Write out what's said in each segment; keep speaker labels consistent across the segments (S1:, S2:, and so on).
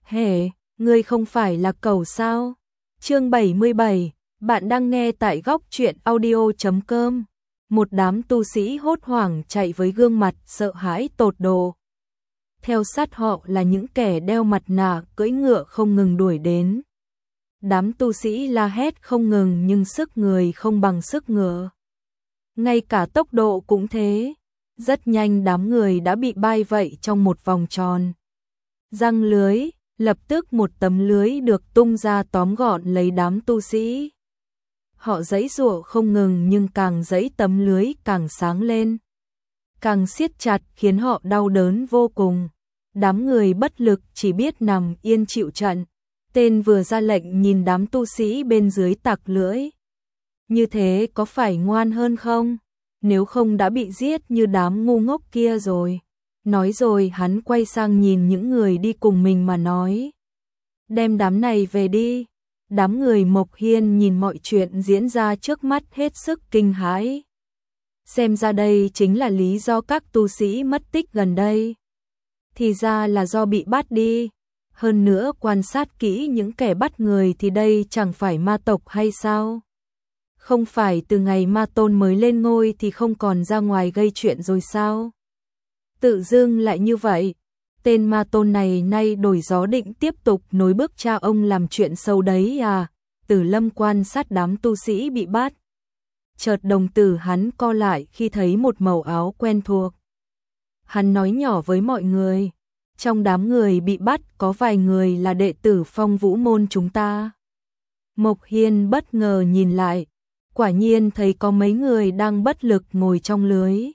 S1: Hề, ngươi không phải là cẩu sao? Chương 77, bạn đang nghe tại góc truyện audio.com. Một đám tu sĩ hốt hoảng chạy với gương mặt sợ hãi tột độ. Theo sát họ là những kẻ đeo mặt nạ cưỡi ngựa không ngừng đuổi đến. Đám tu sĩ la hét không ngừng nhưng sức người không bằng sức ngựa. Ngay cả tốc độ cũng thế. Rất nhanh đám người đã bị bay vậy trong một vòng tròn. Răng lưới, lập tức một tấm lưới được tung ra tóm gọn lấy đám tu sĩ. Họ giãy giụa không ngừng nhưng càng giãy tấm lưới càng sáng lên. Càng siết chặt khiến họ đau đớn vô cùng. Đám người bất lực chỉ biết nằm yên chịu trận. Tên vừa ra lệnh nhìn đám tu sĩ bên dưới tặc lưỡi. Như thế có phải ngoan hơn không? Nếu không đã bị giết như đám ngu ngốc kia rồi. Nói rồi hắn quay sang nhìn những người đi cùng mình mà nói. Đem đám này về đi. Đám người Mộc Hiên nhìn mọi chuyện diễn ra trước mắt hết sức kinh hãi. Xem ra đây chính là lý do các tu sĩ mất tích gần đây. Thì ra là do bị bắt đi. Hơn nữa quan sát kỹ những kẻ bắt người thì đây chẳng phải ma tộc hay sao? Không phải từ ngày ma tôn mới lên ngôi thì không còn ra ngoài gây chuyện rồi sao? Tự dưng lại như vậy. Tên ma tôn này nay đổi gió định tiếp tục nối bước cha ông làm chuyện sâu đấy à? Tử Lâm quan sát đám tu sĩ bị bắt. Chợt đồng tử hắn co lại khi thấy một màu áo quen thuộc. Hắn nói nhỏ với mọi người. Trong đám người bị bắt có vài người là đệ tử Phong Vũ môn chúng ta. Mộc Hiên bất ngờ nhìn lại. Quả nhiên thấy có mấy người đang bất lực ngồi trong lưới.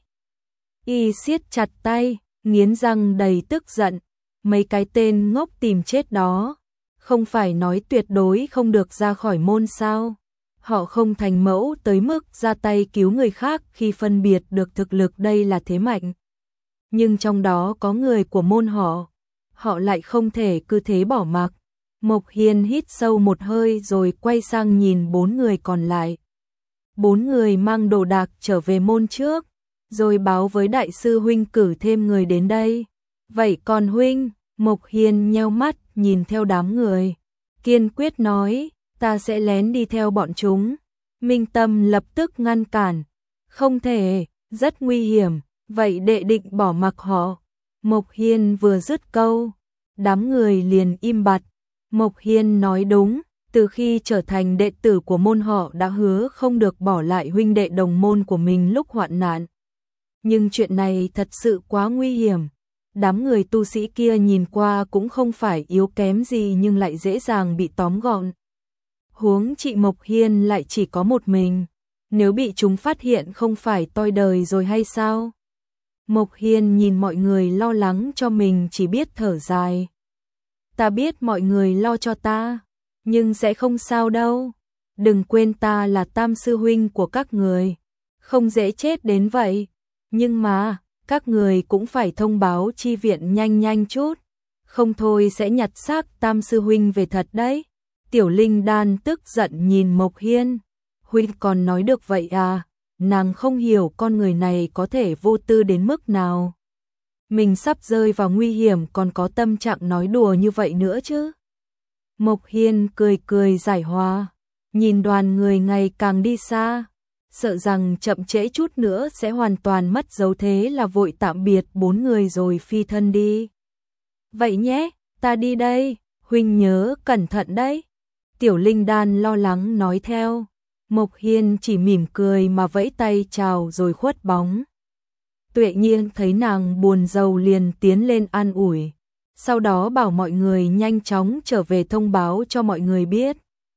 S1: Y siết chặt tay, nghiến răng đầy tức giận. Mấy cái tên ngốc tìm chết đó. Không phải nói tuyệt đối không được ra khỏi môn sao? Họ không thành mẫu tới mức ra tay cứu người khác khi phân biệt được thực lực đây là thế mạnh. Nhưng trong đó có người của môn họ. Họ lại không thể cứ thế bỏ mặc. Mộc Hiên hít sâu một hơi rồi quay sang nhìn 4 người còn lại. 4 người mang đồ đạc trở về môn trước, rồi báo với đại sư huynh cử thêm người đến đây. Vậy còn huynh? Mộc Hiên nheo mắt nhìn theo đám người. Kiên quyết nói, ta sẽ lén đi theo bọn chúng. Minh Tâm lập tức ngăn cản. Không thể, rất nguy hiểm, vậy đệ định bỏ mặc họ. Mộc Hiên vừa dứt câu, đám người liền im bặt. Mộc Hiên nói đúng. Từ khi trở thành đệ tử của môn họ đã hứa không được bỏ lại huynh đệ đồng môn của mình lúc hoạn nạn. Nhưng chuyện này thật sự quá nguy hiểm. Đám người tu sĩ kia nhìn qua cũng không phải yếu kém gì nhưng lại dễ dàng bị tóm gọn. Huống chị Mộc Hiên lại chỉ có một mình. Nếu bị chúng phát hiện không phải toi đời rồi hay sao? Mộc Hiên nhìn mọi người lo lắng cho mình chỉ biết thở dài. Ta biết mọi người lo cho ta. Nhưng sẽ không sao đâu. Đừng quên ta là tam sư huynh của các người. Không dễ chết đến vậy. Nhưng mà, các người cũng phải thông báo chi viện nhanh nhanh chút. Không thôi sẽ nhặt xác tam sư huynh về thật đấy. Tiểu Linh Đan tức giận nhìn Mộc Hiên. Huynh còn nói được vậy à? Nàng không hiểu con người này có thể vô tư đến mức nào. Mình sắp rơi vào nguy hiểm còn có tâm trạng nói đùa như vậy nữa chứ. Mộc Hiên cười cười giải hòa, nhìn đoàn người ngày càng đi xa, sợ rằng chậm trễ chút nữa sẽ hoàn toàn mất dấu thế là vội tạm biệt 4 người rồi phi thân đi. Vậy nhé, ta đi đây, huynh nhớ cẩn thận đấy. Tiểu Linh Đan lo lắng nói theo, Mộc Hiên chỉ mỉm cười mà vẫy tay chào rồi khuất bóng. Tuệ Nhiên thấy nàng buồn rầu liền tiến lên an ủi. Sau đó bảo mọi người nhanh chóng trở về thông báo cho mọi người biết.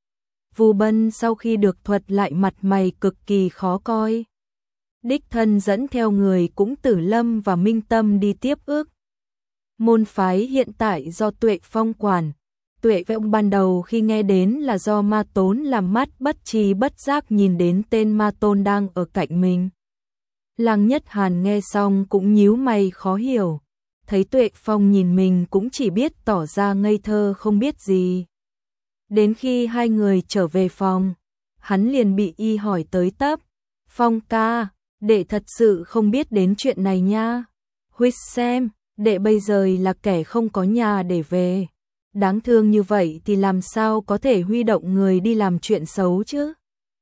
S1: Vu Bân sau khi được thuật lại mặt mày cực kỳ khó coi. Đích thân dẫn theo người cũng Tử Lâm và Minh Tâm đi tiếp ước. Môn phái hiện tại do Tuệ Phong quản. Tuệ Vọng ban đầu khi nghe đến là do ma tốn làm mắt bất tri bất giác nhìn đến tên ma tôn đang ở cạnh mình. Lăng Nhất Hàn nghe xong cũng nhíu mày khó hiểu. Thấy Tuệ Phong nhìn mình cũng chỉ biết tỏ ra ngây thơ không biết gì. Đến khi hai người trở về phòng, hắn liền bị y hỏi tới tấp. Phong ca, đệ thật sự không biết đến chuyện này nha. Huyết xem, đệ bây giờ là kẻ không có nhà để về. đáng thương như vậy thì làm sao có thể huy động người đi làm chuyện xấu chứ?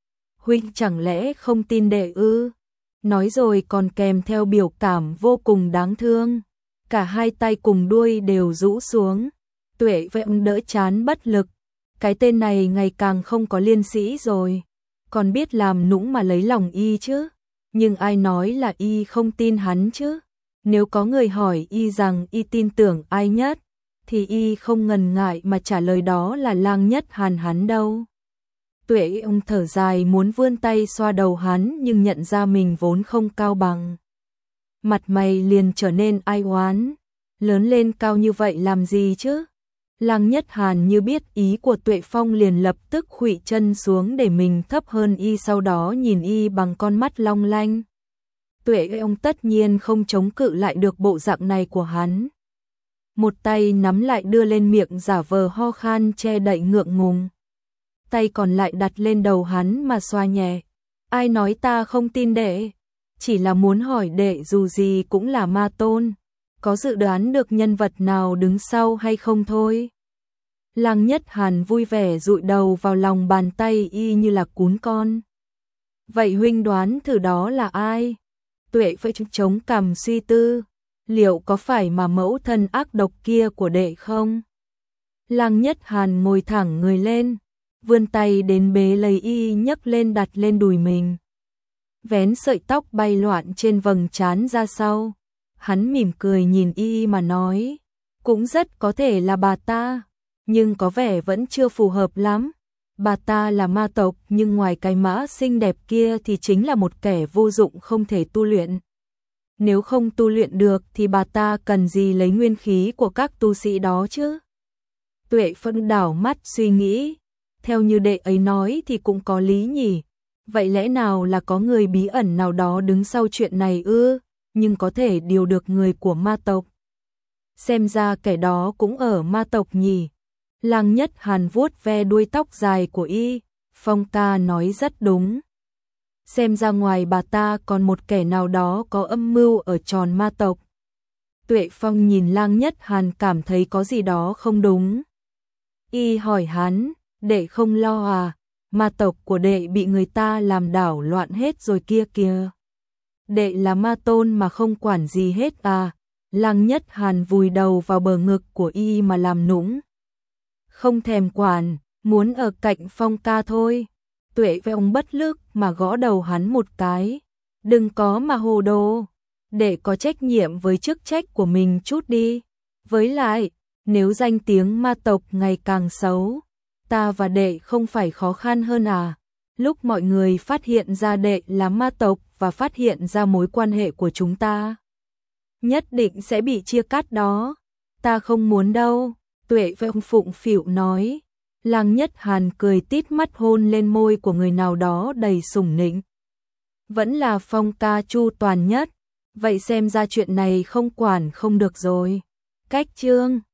S1: Huynh chẳng lẽ không tin đệ ư? Nói rồi còn kèm theo biểu cảm vô cùng đáng thương. Cả hai tay cùng đuôi đều rũ xuống. Tuệ với ông đỡ chán bất lực. Cái tên này ngày càng không có liêm sĩ rồi. Còn biết làm nũng mà lấy lòng y chứ. Nhưng ai nói là y không tin hắn chứ? Nếu có người hỏi y rằng y tin tưởng ai nhất, thì y không ngần ngại mà trả lời đó là Lang Nhất Hàn hắn đâu. Tuệ ông thở dài muốn vươn tay xoa đầu hắn nhưng nhận ra mình vốn không cao bằng. Mặt mày liền trở nên ai oán. Lớn lên cao như vậy làm gì chứ? Lang Nhất Hàn như biết ý của Tuệ Phong liền lập tức khuỵu chân xuống để mình thấp hơn y, sau đó nhìn y bằng con mắt long lanh. Tuệ ông tất nhiên không chống cự lại được bộ dạng này của hắn. Một tay nắm lại đưa lên miệng giả vờ ho khan che đậy ngượng ngùng. Tay còn lại đặt lên đầu hắn mà xoa nhẹ. Ai nói ta không tin đệ? Chỉ là muốn hỏi đệ dù gì cũng là ma tôn. Có dự đoán được nhân vật nào đứng sau hay không thôi? Lang Nhất Hàn vui vẻ dụi đầu vào lòng bàn tay y như là cún con. Vậy huynh đoán thử đó là ai? Tuệ phải chống cằm suy tư. Liệu có phải mà mẫu thân ác độc kia của đệ không? Lang Nhất Hàn ngồi thẳng người lên, vươn tay đến bế lấy y nhấc lên đặt lên đùi mình. Vén sợi tóc bay loạn trên vầng trán ra sau. Hắn mỉm cười nhìn y mà nói, cũng rất có thể là bà ta, nhưng có vẻ vẫn chưa phù hợp lắm. Bà ta là ma tộc nhưng ngoài cái mã xinh đẹp kia thì chính là một kẻ vô dụng không thể tu luyện. Nếu không tu luyện được thì bà ta cần gì lấy nguyên khí của các tu sĩ đó chứ? Tuệ Phân đảo mắt suy nghĩ, theo như đệ ấy nói thì cũng có lý nhỉ. Vậy lẽ nào là có người bí ẩn nào đó đứng sau chuyện này ư? Nhưng có thể điều được người của ma tộc. Xem ra kẻ đó cũng ở ma tộc nhỉ. Lang Nhất Hàn vuốt ve đuôi tóc dài của y, Phong ca nói rất đúng. Xem ra ngoài bà ta còn một kẻ nào đó có âm mưu ở tròn ma tộc. Tuệ Phong nhìn Lang Nhất Hàn cảm thấy có gì đó không đúng. Y hỏi hắn, đệ không lo à, ma tộc của đệ bị người ta làm đảo loạn hết rồi kia kìa. Đệ là ma tôn mà không quản gì hết à? Lang Nhất Hàn vùi đầu vào bờ ngực của y mà làm nũng. Không thèm quản, muốn ở cạnh Phong ca thôi. Tuệ với ông bất lực mà gõ đầu hắn một cái. Đừng có mà hồ đồ, để có trách nhiệm với chức trách của mình chút đi. Với lại, nếu danh tiếng ma tộc ngày càng xấu, ta và đệ không phải khó khăn hơn à? Lúc mọi người phát hiện ra đệ là ma tộc và phát hiện ra mối quan hệ của chúng ta, nhất định sẽ bị chia cắt đó. Ta không muốn đâu. Tuệ với ông phụng phịu nói. Lang Nhất Hàn cười tít mắt hôn lên môi của người nào đó đầy sủng nịnh. Vẫn là Phong ca chu toàn nhất. Vậy xem ra chuyện này không quản không được rồi. Cách chương